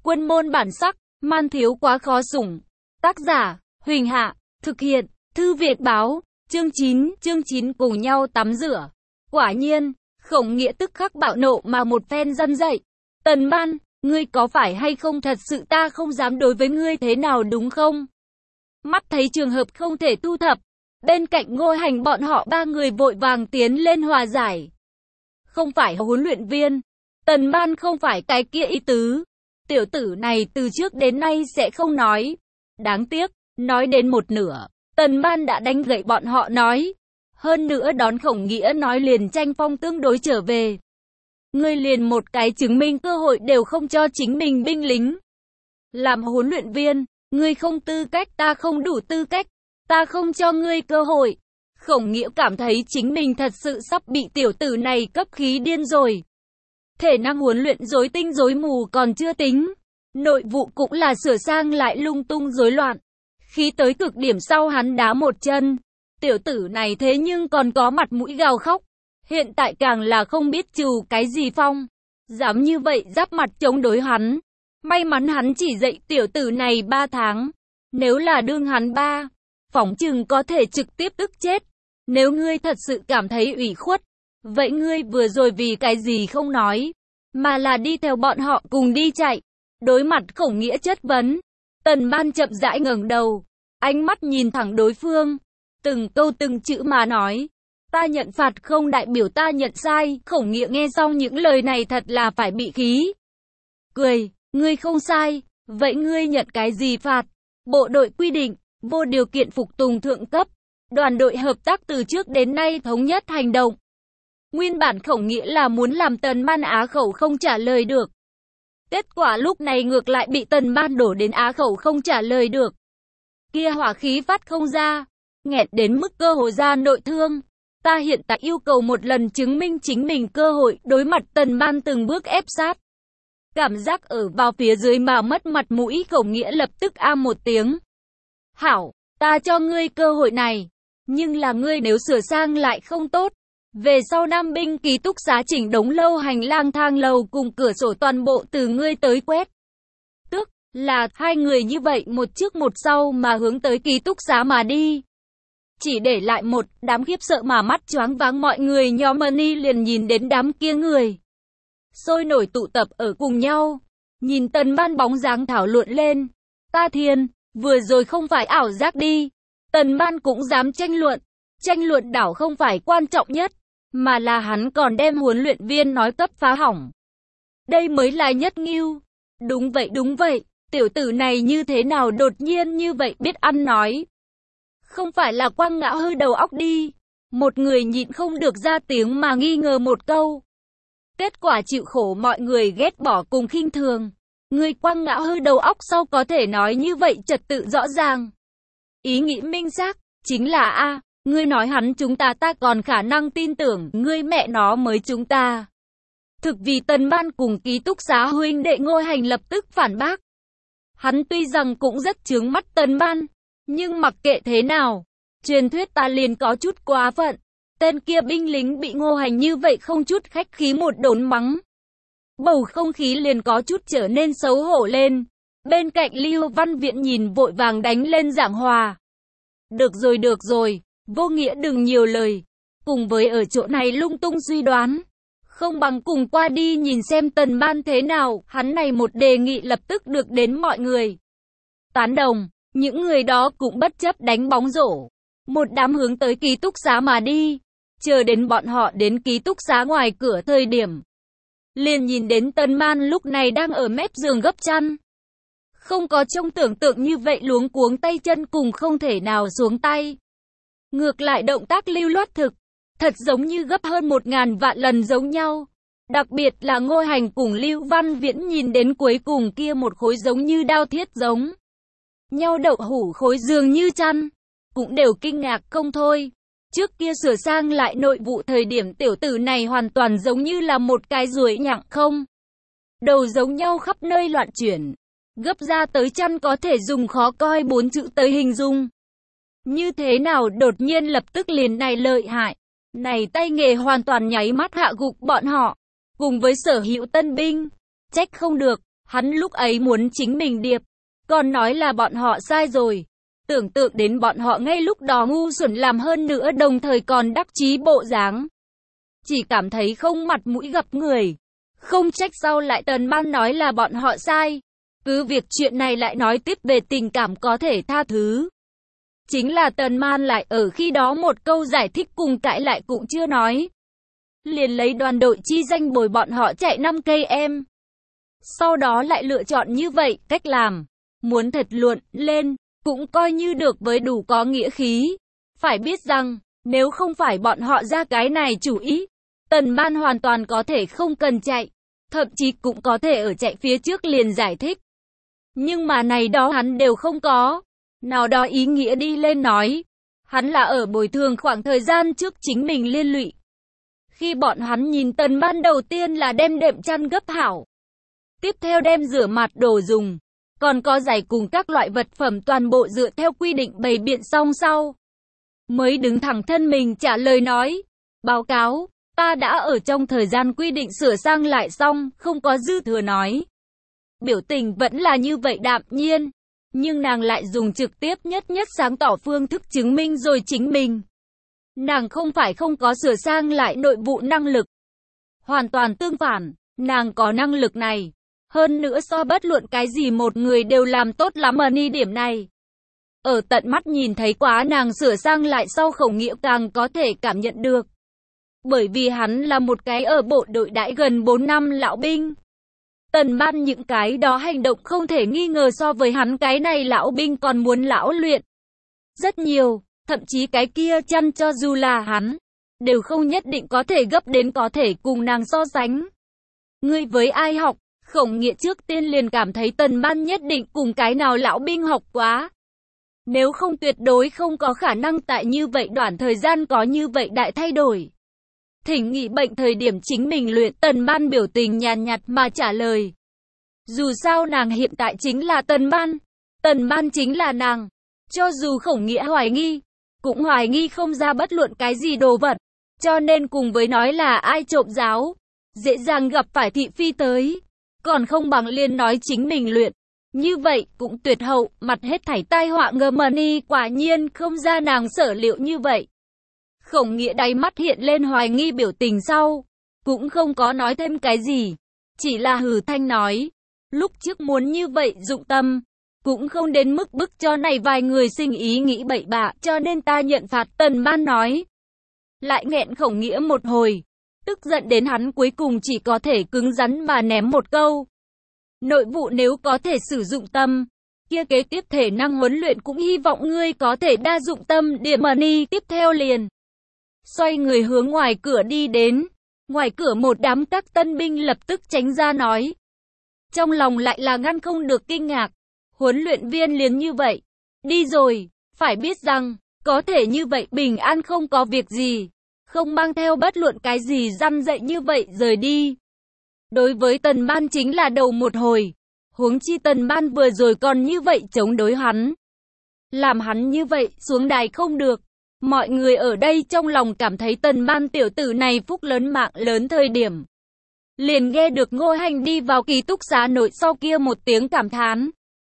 Quân môn bản sắc, man thiếu quá khó sủng. Tác giả, Huỳnh Hạ, thực hiện, Thư Viện Báo, chương 9 cùng nhau tắm rửa. Quả nhiên, Khổng Nghĩa tức khắc bạo nộ mà một phen răn dậy. Tần Ban, ngươi có phải hay không thật sự ta không dám đối với ngươi thế nào đúng không? Mắt thấy trường hợp không thể thu thập, bên cạnh Ngô Hành bọn họ ba người vội vàng tiến lên hòa giải. Không phải huấn luyện viên, Tần Ban không phải cái kia ý tứ. Tiểu tử này từ trước đến nay sẽ không nói. Đáng tiếc, nói đến một nửa, Tần Ban đã đánh gậy bọn họ nói. Hơn nữa đón Khổng Nghĩa nói liền tranh phong tương đối trở về. Ngươi liền một cái chứng minh cơ hội đều không cho chính mình binh lính. Làm huấn luyện viên, ngươi không tư cách, ta không đủ tư cách, ta không cho ngươi cơ hội. Khổng Nghĩa cảm thấy chính mình thật sự sắp bị tiểu tử này cấp khí điên rồi. Thể năng huấn luyện rối tinh rối mù còn chưa tính, nội vụ cũng là sửa sang lại lung tung rối loạn. Khi tới cực điểm sau hắn đá một chân, tiểu tử này thế nhưng còn có mặt mũi gào khóc. Hiện tại càng là không biết trù cái gì phong, dám như vậy giáp mặt chống đối hắn. May mắn hắn chỉ dạy tiểu tử này 3 tháng, nếu là đương hắn 3, phỏng chừng có thể trực tiếp tức chết. Nếu ngươi thật sự cảm thấy ủy khuất, vậy ngươi vừa rồi vì cái gì không nói, mà là đi theo bọn họ cùng đi chạy. Đối mặt Khổng Nghĩa chất vấn, Tần Ban chậm rãi ngẩng đầu, ánh mắt nhìn thẳng đối phương, từng câu từng chữ mà nói. Ta nhận phạt không đại biểu ta nhận sai. Khổng Nghĩa nghe xong những lời này thật là phải bị khí. Cười, ngươi không sai, vậy ngươi nhận cái gì phạt? Bộ đội quy định, vô điều kiện phục tùng thượng cấp, đoàn đội hợp tác từ trước đến nay thống nhất hành động. Nguyên bản Khổng Nghĩa là muốn làm Tần Ban á khẩu không trả lời được. Kết quả lúc này ngược lại bị Tần Ban đổ đến á khẩu không trả lời được. Kia hỏa khí phát không ra, nghẹt đến mức cơ hồ ra nội thương. Ta hiện tại yêu cầu một lần chứng minh chính mình cơ hội. Đối mặt Tần Ban từng bước ép sát, cảm giác ở vào phía dưới mà mất mặt mũi. Khổng Nghĩa lập tức am một tiếng. Hảo, ta cho ngươi cơ hội này, nhưng là ngươi nếu sửa sang lại không tốt, về sau Nam binh ký túc xá chỉnh đống lâu hành lang thang lầu cùng cửa sổ toàn bộ từ ngươi tới quét. Tức là hai người như vậy một trước một sau mà hướng tới ký túc xá mà đi. Chỉ để lại một đám khiếp sợ mà mắt choáng váng. Mọi người nhóm Money liền nhìn đến đám kia người sôi nổi tụ tập ở cùng nhau, nhìn Tần Ban bóng dáng thảo luận lên. Ta thiên, vừa rồi không phải ảo giác đi. Tần Ban cũng dám tranh luận đảo không phải quan trọng nhất, mà là hắn còn đem huấn luyện viên nói cấp phá hỏng. Đây mới là nhất ngưu. Đúng vậy, tiểu tử này như thế nào đột nhiên như vậy biết ăn nói. Không phải là quăng ngã hư đầu óc đi. Một người nhịn không được ra tiếng mà nghi ngờ một câu. Kết quả chịu khổ mọi người ghét bỏ cùng khinh thường. Người quăng ngã hư đầu óc sau có thể nói như vậy trật tự rõ ràng. Ý nghĩ minh xác, chính là ngươi nói hắn chúng ta còn khả năng tin tưởng, ngươi mẹ nó mới chúng ta. Thực vì Tần Ban cùng ký túc xá huynh đệ Ngô Hành lập tức phản bác. Hắn tuy rằng cũng rất chướng mắt Tần Ban, nhưng mặc kệ thế nào, truyền thuyết ta liền có chút quá phận. Tên kia binh lính bị Ngô Hành như vậy không chút khách khí một đốn mắng. Bầu không khí liền có chút trở nên xấu hổ lên. Bên cạnh Lưu Văn Viễn nhìn vội vàng đánh lên giảng hòa. Được rồi, Vô Nghĩa đừng nhiều lời. Cùng với ở chỗ này lung tung suy đoán, không bằng cùng qua đi nhìn xem Tần Ban thế nào. Hắn này một đề nghị lập tức được đến mọi người tán đồng. Những người đó cũng bất chấp đánh bóng rổ, một đám hướng tới ký túc xá mà đi. Chờ đến bọn họ đến ký túc xá ngoài cửa thời điểm, liền nhìn đến Tần Ban lúc này đang ở mép giường gấp chăn. Không có trong tưởng tượng như vậy luống cuống tay chân cùng không thể nào xuống tay. Ngược lại động tác lưu loát thực, thật giống như gấp hơn 1000 vạn lần giống nhau. Đặc biệt là Ngô Hành cùng Lưu Văn Viễn nhìn đến cuối cùng kia một khối giống như đao thiết giống nhau đậu hũ khối dường như chăn, cũng đều kinh ngạc không thôi. Trước kia sửa sang lại nội vụ thời điểm tiểu tử này hoàn toàn giống như là một cái ruồi nhặng không đầu giống nhau khắp nơi loạn chuyển. Gấp ra tới chăn có thể dùng khó coi 4 chữ tới hình dung. Như thế nào đột nhiên lập tức liền này lợi hại. Này tay nghề hoàn toàn nháy mắt hạ gục bọn họ. Cùng với sở hữu tân binh. Trách không được, Hắn lúc ấy muốn chính mình điệp, còn nói là bọn họ sai rồi. Tưởng tượng đến bọn họ ngay lúc đó ngu xuẩn làm hơn nữa đồng thời còn đắc chí bộ dáng. Chỉ cảm thấy không mặt mũi gặp người. Không trách sau lại Tần Ban nói là bọn họ sai. Cứ việc chuyện này lại nói tiếp về tình cảm có thể tha thứ. Chính là Tần Man lại ở khi đó một câu giải thích cùng cãi lại cũng chưa nói. Liền lấy đoàn đội chi danh bồi bọn họ chạy 5 cây em. Sau đó lại lựa chọn như vậy, cách làm. Muốn thật luận lên, cũng coi như được với đủ có nghĩa khí. Phải biết rằng, nếu không phải bọn họ ra cái này chủ ý, Tần Man hoàn toàn có thể không cần chạy. Thậm chí cũng có thể ở chạy phía trước liền giải thích. Nhưng mà này đó hắn đều không có. Nào đó ý nghĩa đi lên nói. Hắn là ở bồi thường khoảng thời gian trước chính mình liên lụy. Khi bọn hắn nhìn Tần Man đầu tiên là đem đệm chăn gấp hảo. Tiếp theo đem rửa mặt đồ dùng. Còn có giày cùng các loại vật phẩm toàn bộ dựa theo quy định bày biện xong sau. Mới đứng thẳng thân mình trả lời nói. Báo cáo, ta đã ở trong thời gian quy định sửa sang lại xong, không có dư thừa nói. Biểu tình vẫn là như vậy đạm nhiên. Nhưng nàng lại dùng trực tiếp nhất sáng tỏ phương thức chứng minh rồi chính mình. Nàng không phải không có sửa sang lại nội vụ năng lực. Hoàn toàn tương phản, nàng có năng lực này. Hơn nữa so bất luận cái gì một người đều làm tốt lắm ở ni điểm này. Ở tận mắt nhìn thấy quá nàng sửa sang lại sau Khẩu Nghĩa càng có thể cảm nhận được. Bởi vì hắn là một cái ở bộ đội đãi gần 4 năm lão binh. Tần Man những cái đó hành động không thể nghi ngờ so với hắn cái này lão binh còn muốn lão luyện. Rất nhiều, thậm chí cái kia chăn cho dù là hắn, đều không nhất định có thể gấp đến có thể cùng nàng so sánh. Ngươi với ai học? Khổng Nghĩa trước tiên liền cảm thấy Tần Man nhất định cùng cái nào lão binh học quá. Nếu không tuyệt đối không có khả năng tại như vậy đoạn thời gian có như vậy đại thay đổi. Thỉnh nghỉ bệnh thời điểm chính mình luyện. Tần Man biểu tình nhàn nhạt mà trả lời. Dù sao nàng hiện tại chính là Tần Man. Tần Man chính là nàng. Cho dù Khổng Nghĩa hoài nghi, cũng hoài nghi không ra bất luận cái gì đồ vật. Cho nên cùng với nói là ai trộm giáo, dễ dàng gặp phải thị phi tới. Còn không bằng liền nói chính mình luyện. Như vậy cũng tuyệt hậu, mặt hết thảy tai họa ngầm ni quả nhiên không ra nàng sở liệu như vậy. Khổng Nghĩa đáy mắt hiện lên hoài nghi biểu tình sau, cũng không có nói thêm cái gì, chỉ là hừ thanh nói, lúc trước muốn như vậy dụng tâm, cũng không đến mức bức cho này vài người sinh ý nghĩ bậy bạ, cho nên ta nhận phạt. Tần Man nói, lại nghẹn Khổng Nghĩa một hồi, tức giận đến hắn cuối cùng chỉ có thể cứng rắn mà ném một câu. Nội vụ nếu có thể sử dụng tâm, kia kế tiếp thể năng huấn luyện cũng hy vọng ngươi có thể đa dụng tâm điểm ni. Tiếp theo liền xoay người hướng ngoài cửa đi đến. Ngoài cửa một đám các tân binh lập tức tránh ra nói. Trong lòng lại là ngăn không được kinh ngạc. Huấn luyện viên liền như vậy. Đi rồi, phải biết rằng, có thể như vậy bình an không có việc gì. Không mang theo bất luận cái gì răn dạy như vậy rời đi. Đối với Tần Man chính là đầu một hồi. Huống chi Tần Man vừa rồi còn như vậy chống đối hắn. Làm hắn như vậy xuống đài không được. Mọi người ở đây trong lòng cảm thấy Tần Man tiểu tử này phúc lớn mạng lớn thời điểm. Liền nghe được Ngô Hành đi vào ký túc xá nội sau kia một tiếng cảm thán.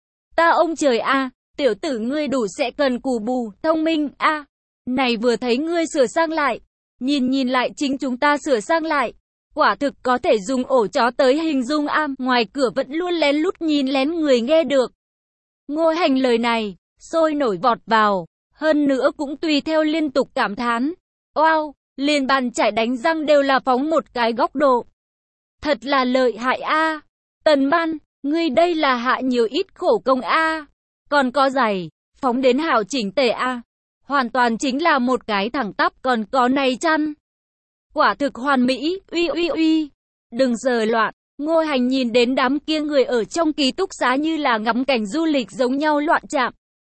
Ta ông trời a, tiểu tử ngươi đủ sẽ cần cù bù, thông minh a. Này vừa thấy ngươi sửa sang lại, nhìn lại chính chúng ta sửa sang lại. Quả thực có thể dùng ổ chó tới hình dung a. Ngoài cửa vẫn luôn lén lút nhìn lén người nghe được. Ngô Hành lời này, sôi nổi vọt vào. Hơn nữa cũng tùy theo liên tục cảm thán. Wow, liền bàn chải đánh răng đều là phóng một cái góc độ. Thật là lợi hại a. Tần Man, ngươi đây là hạ nhiều ít khổ công a. Còn có giày, phóng đến hảo chỉnh tề a. Hoàn toàn chính là một cái thẳng tắp, còn có này chăn. Quả thực hoàn mỹ, uy. Đừng giờ loạn. Ngô Hành nhìn đến đám kia người ở trong ký túc xá như là ngắm cảnh du lịch giống nhau loạn chạm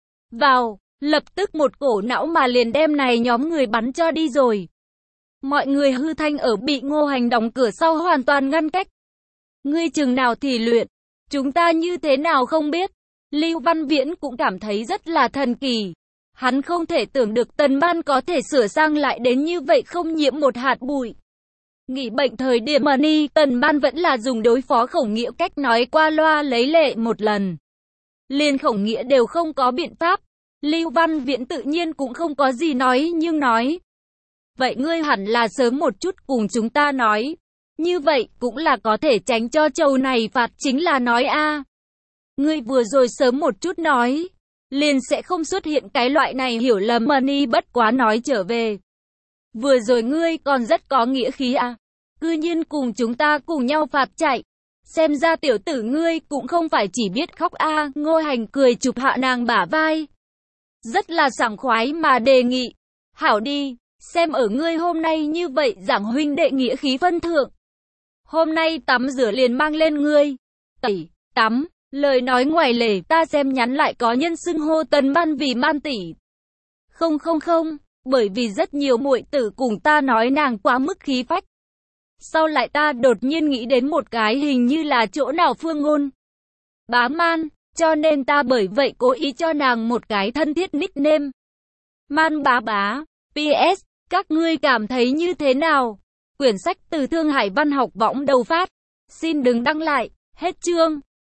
vào. Lập tức một cổ não mà liền đem này nhóm người bắn cho đi rồi. Mọi người hư thanh ở bị Ngô Hành đóng cửa sau hoàn toàn ngăn cách. Ngươi chừng nào thì luyện, chúng ta như thế nào không biết. Lưu Văn Viễn cũng cảm thấy rất là thần kỳ. Hắn không thể tưởng được Tần Man có thể sửa sang lại đến như vậy không nhiễm một hạt bụi. Nghỉ bệnh thời điểm mà Ni Tần Man vẫn là dùng đối phó Khổng Nghĩa cách nói qua loa lấy lệ một lần. Liền Khổng Nghĩa đều không có biện pháp. Lưu Văn Viễn tự nhiên cũng không có gì nói nhưng nói. Vậy ngươi hẳn là sớm một chút cùng chúng ta nói. Như vậy cũng là có thể tránh cho trâu này phạt chính là nói a. Ngươi vừa rồi sớm một chút nói. Liền sẽ không xuất hiện cái loại này hiểu lầm mà Ni bất quá nói trở về. Vừa rồi ngươi còn rất có nghĩa khí à. Cư nhiên cùng chúng ta cùng nhau phạt chạy. Xem ra tiểu tử ngươi cũng không phải chỉ biết khóc a. Ngô Hành cười chụp hạ nàng bả vai. Rất là sảng khoái mà đề nghị. Hảo đi, xem ở ngươi hôm nay như vậy giảng huynh đệ nghĩa khí phân thượng. Hôm nay tắm rửa liền mang lên ngươi. Tẩy, tắm, lời nói ngoài lề ta xem nhắn lại có nhân xưng hô Tần Man vì Man tỷ. Không, bởi vì rất nhiều muội tử cùng ta nói nàng quá mức khí phách. Sau lại ta đột nhiên nghĩ đến một cái hình như là chỗ nào Phương Ngôn Bá Man, cho nên ta bởi vậy cố ý cho nàng một cái thân thiết nickname. Man bá bá. PS, các ngươi cảm thấy như thế nào? Quyển sách từ Thương Hải Văn học võng đầu phát. Xin đừng đăng lại. Hết chương.